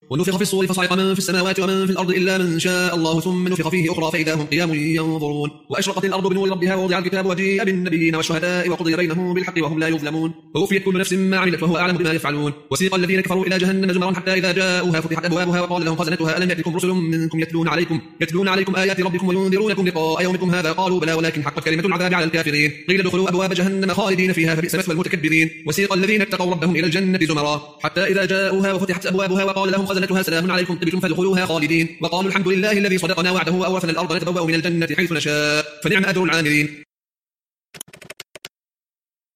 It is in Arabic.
ونفخ في الصور فصعق من في السماوات ومن في الأرض إلا من شاء الله ثم نفخ فيه أخرى فإذا هم قيام ينظرون وأشرقت الأرض بنور ربها ووضع الكتاب وجيء بالنبيين والشهداء وقضي بينهم بالحق وهم لا يظلمون ووفيت كل نفس ما عملت وهو أعلم بما يفعلون وسيق الذين كفروا إلى جهنم زمرا حتى إذا جاءوها فتحت أبوابها وقال لهم خزنتها ألم يأتكم رسل منكم يتلون عليكم آيات ربكم وينذرونكم لقاء يومكم هذا قالوا بلى ولكن حقت كلمة العذاب على الكافرين قيل ادخلوا أبواب جهنم خالدين فيها فبئس مثوى المتكبرين وسيق الذين اتقوا ربهم إلى الجنة زمرا حتى إذا جاءوها وفتحت أبوابها وقال لهم خزنتها سلام عليكم طبتم فادخلوها خالدين وقالوا الحمد لله الذي صدقنا وعده وأورثنا الأرض نتبوأ من الجنة حيث نشاء فنعم أجر العاملين